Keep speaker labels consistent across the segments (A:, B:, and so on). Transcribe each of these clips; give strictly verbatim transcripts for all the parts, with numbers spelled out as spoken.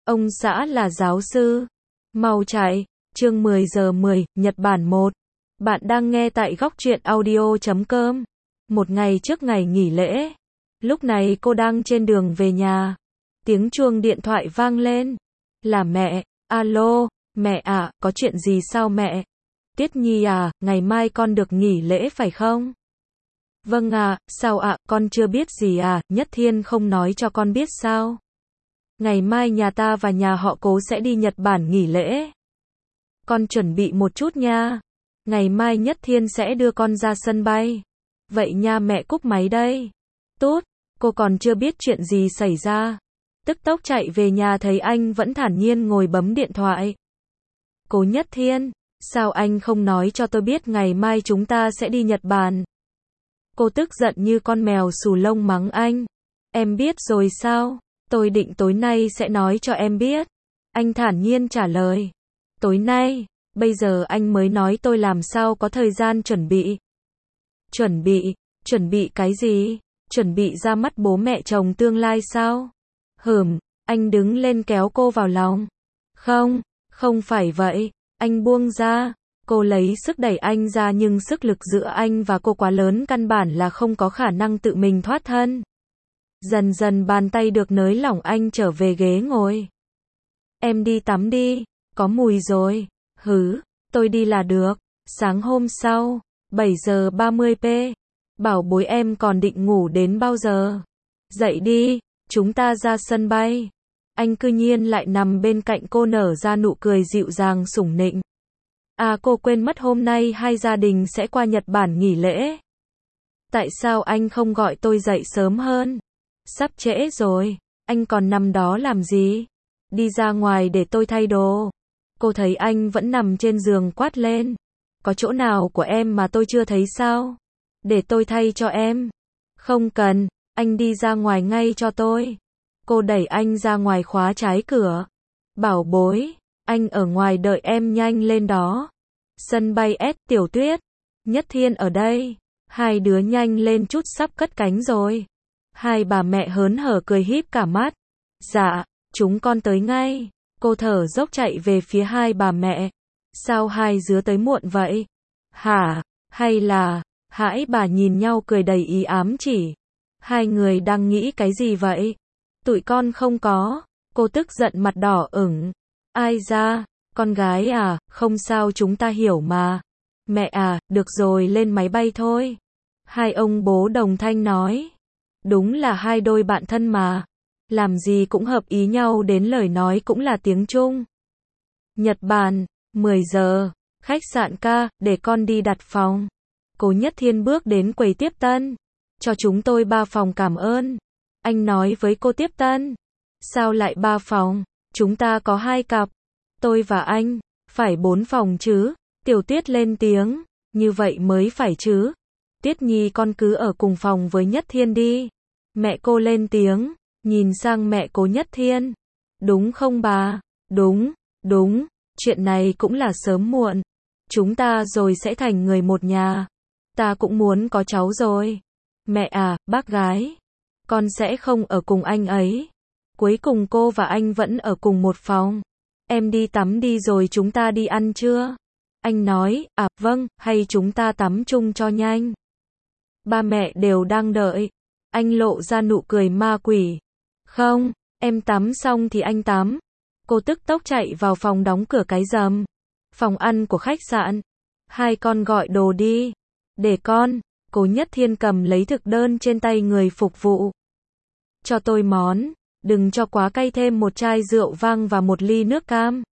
A: Ông xã là giáo sư. Mau chạy. Chương mười giờ mười, Nhật Bản một. Bạn đang nghe tại góc truyện audio chấm com. Một ngày trước ngày nghỉ lễ. Lúc này cô đang trên đường về nhà. Tiếng chuông điện thoại vang lên. Là mẹ. Alo, mẹ à, có chuyện gì sao mẹ? Tiết Nhi à, ngày mai con được nghỉ lễ phải không? Vâng à, sao ạ, à, con chưa biết gì à, Nhất Thiên không nói cho con biết sao? Ngày mai nhà ta và nhà họ Cố sẽ đi Nhật Bản nghỉ lễ. Con chuẩn bị một chút nha. Ngày mai Nhất Thiên sẽ đưa con ra sân bay. Vậy nha mẹ, cúp máy đây. Tút, cô còn chưa biết chuyện gì xảy ra. Tức tốc chạy về nhà thấy anh vẫn thản nhiên ngồi bấm điện thoại. Cố Nhất Thiên, sao anh không nói cho tôi biết ngày mai chúng ta sẽ đi Nhật Bản? Cô tức giận như con mèo xù lông mắng anh. Em biết rồi sao? Tôi định tối nay sẽ nói cho em biết. Anh thản nhiên trả lời. Tối nay, bây giờ anh mới nói tôi làm sao có thời gian chuẩn bị. Chuẩn bị, chuẩn bị cái gì? Chuẩn bị ra mắt bố mẹ chồng tương lai sao? Hừm, anh đứng lên kéo cô vào lòng. Không, không phải vậy, anh buông ra. Cô lấy sức đẩy anh ra nhưng sức lực giữa anh và cô quá lớn căn bản là không có khả năng tự mình thoát thân. Dần dần bàn tay được nới lỏng anh trở về ghế ngồi. Em đi tắm đi, có mùi rồi. Hứ, tôi đi là được. Sáng hôm sau, bảy giờ ba mươi p. Bảo bối em còn định ngủ đến bao giờ? Dậy đi, chúng ta ra sân bay. Anh cư nhiên lại nằm bên cạnh cô nở ra nụ cười dịu dàng sủng nịnh. À, cô quên mất hôm nay hai gia đình sẽ qua Nhật Bản nghỉ lễ. Tại sao anh không gọi tôi dậy sớm hơn? Sắp trễ rồi, anh còn nằm đó làm gì? Đi ra ngoài để tôi thay đồ. Cô thấy anh vẫn nằm trên giường quát lên. Có chỗ nào của em mà tôi chưa thấy sao? Để tôi thay cho em. Không cần, anh đi ra ngoài ngay cho tôi. Cô đẩy anh ra ngoài khóa trái cửa. Bảo bối, anh ở ngoài đợi em nhanh lên đó. Sân bay S, Tiểu Tuyết, Nhất Thiên ở đây. Hai đứa nhanh lên chút sắp cất cánh rồi. Hai bà mẹ hớn hở cười híp cả mắt. Dạ, chúng con tới ngay. Cô thở dốc chạy về phía hai bà mẹ. Sao hai đứa tới muộn vậy? Hả? Hay là... Hãi bà nhìn nhau cười đầy ý ám chỉ. Hai người đang nghĩ cái gì vậy? Tụi con không có. Cô tức giận mặt đỏ ửng. Ai ra? Con gái à, không sao chúng ta hiểu mà. Mẹ à, được rồi lên máy bay thôi. Hai ông bố đồng thanh nói. Đúng là hai đôi bạn thân mà. Làm gì cũng hợp ý nhau đến lời nói cũng là tiếng Trung. Nhật Bản, mười giờ, khách sạn ca, để con đi đặt phòng. Cố Nhất Thiên bước đến quầy tiếp tân. Cho chúng tôi ba phòng cảm ơn. Anh nói với cô tiếp tân. Sao lại ba phòng? Chúng ta có hai cặp. Tôi và anh, phải bốn phòng chứ? Tiểu Tuyết lên tiếng. Như vậy mới phải chứ? Tiết Nhi con cứ ở cùng phòng với Nhất Thiên đi. Mẹ cô lên tiếng, nhìn sang mẹ Cố Nhất Thiên. Đúng không bà? Đúng, đúng, chuyện này cũng là sớm muộn. Chúng ta rồi sẽ thành người một nhà. Ta cũng muốn có cháu rồi. Mẹ à, bác gái. Con sẽ không ở cùng anh ấy. Cuối cùng cô và anh vẫn ở cùng một phòng. Em đi tắm đi rồi chúng ta đi ăn trưa. Anh nói, à vâng, hay chúng ta tắm chung cho nhanh. Ba mẹ đều đang đợi. Anh lộ ra nụ cười ma quỷ. Không, em tắm xong thì anh tắm. Cô tức tốc chạy vào phòng đóng cửa cái rầm. Phòng ăn của khách sạn. Hai con gọi đồ đi. Để con. Cố Nhất Thiên cầm lấy thực đơn trên tay người phục vụ. Cho tôi món. Đừng cho quá cay, thêm một chai rượu vang và một ly nước cam.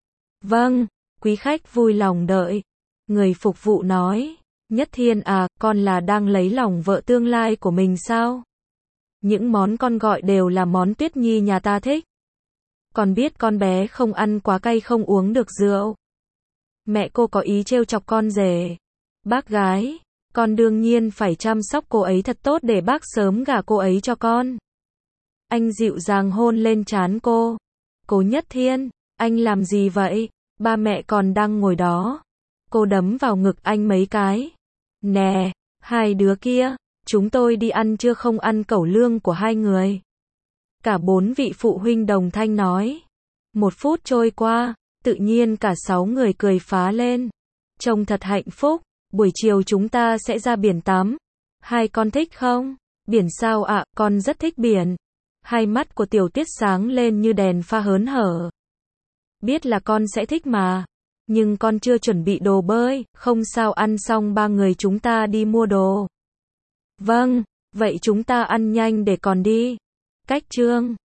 A: Vâng, quý khách vui lòng đợi. Người phục vụ nói. Nhất Thiên à, con là đang lấy lòng vợ tương lai của mình sao? Những món con gọi đều là món Tuyết Nhi nhà ta thích. Con biết con bé không ăn quá cay, không uống được rượu. Mẹ cô có ý trêu chọc con rể. Bác gái, con đương nhiên phải chăm sóc cô ấy thật tốt để bác sớm gả cô ấy cho con. Anh dịu dàng hôn lên trán cô. Cố Nhất Thiên, anh làm gì vậy? Ba mẹ còn đang ngồi đó. Cô đấm vào ngực anh mấy cái. Nè, hai đứa kia, chúng tôi đi ăn trưa không ăn cẩu lương của hai người. Cả bốn vị phụ huynh đồng thanh nói. Một phút trôi qua, tự nhiên cả sáu người cười phá lên. Trông thật hạnh phúc, buổi chiều chúng ta sẽ ra biển tắm. Hai con thích không? Biển sao ạ, con rất thích biển. Hai mắt của Tiểu Tiết sáng lên như đèn pha hớn hở. Biết là con sẽ thích mà. Nhưng con chưa chuẩn bị đồ bơi, không sao, ăn xong ba người chúng ta đi mua đồ. Vâng, vậy chúng ta ăn nhanh để còn đi. Cách chương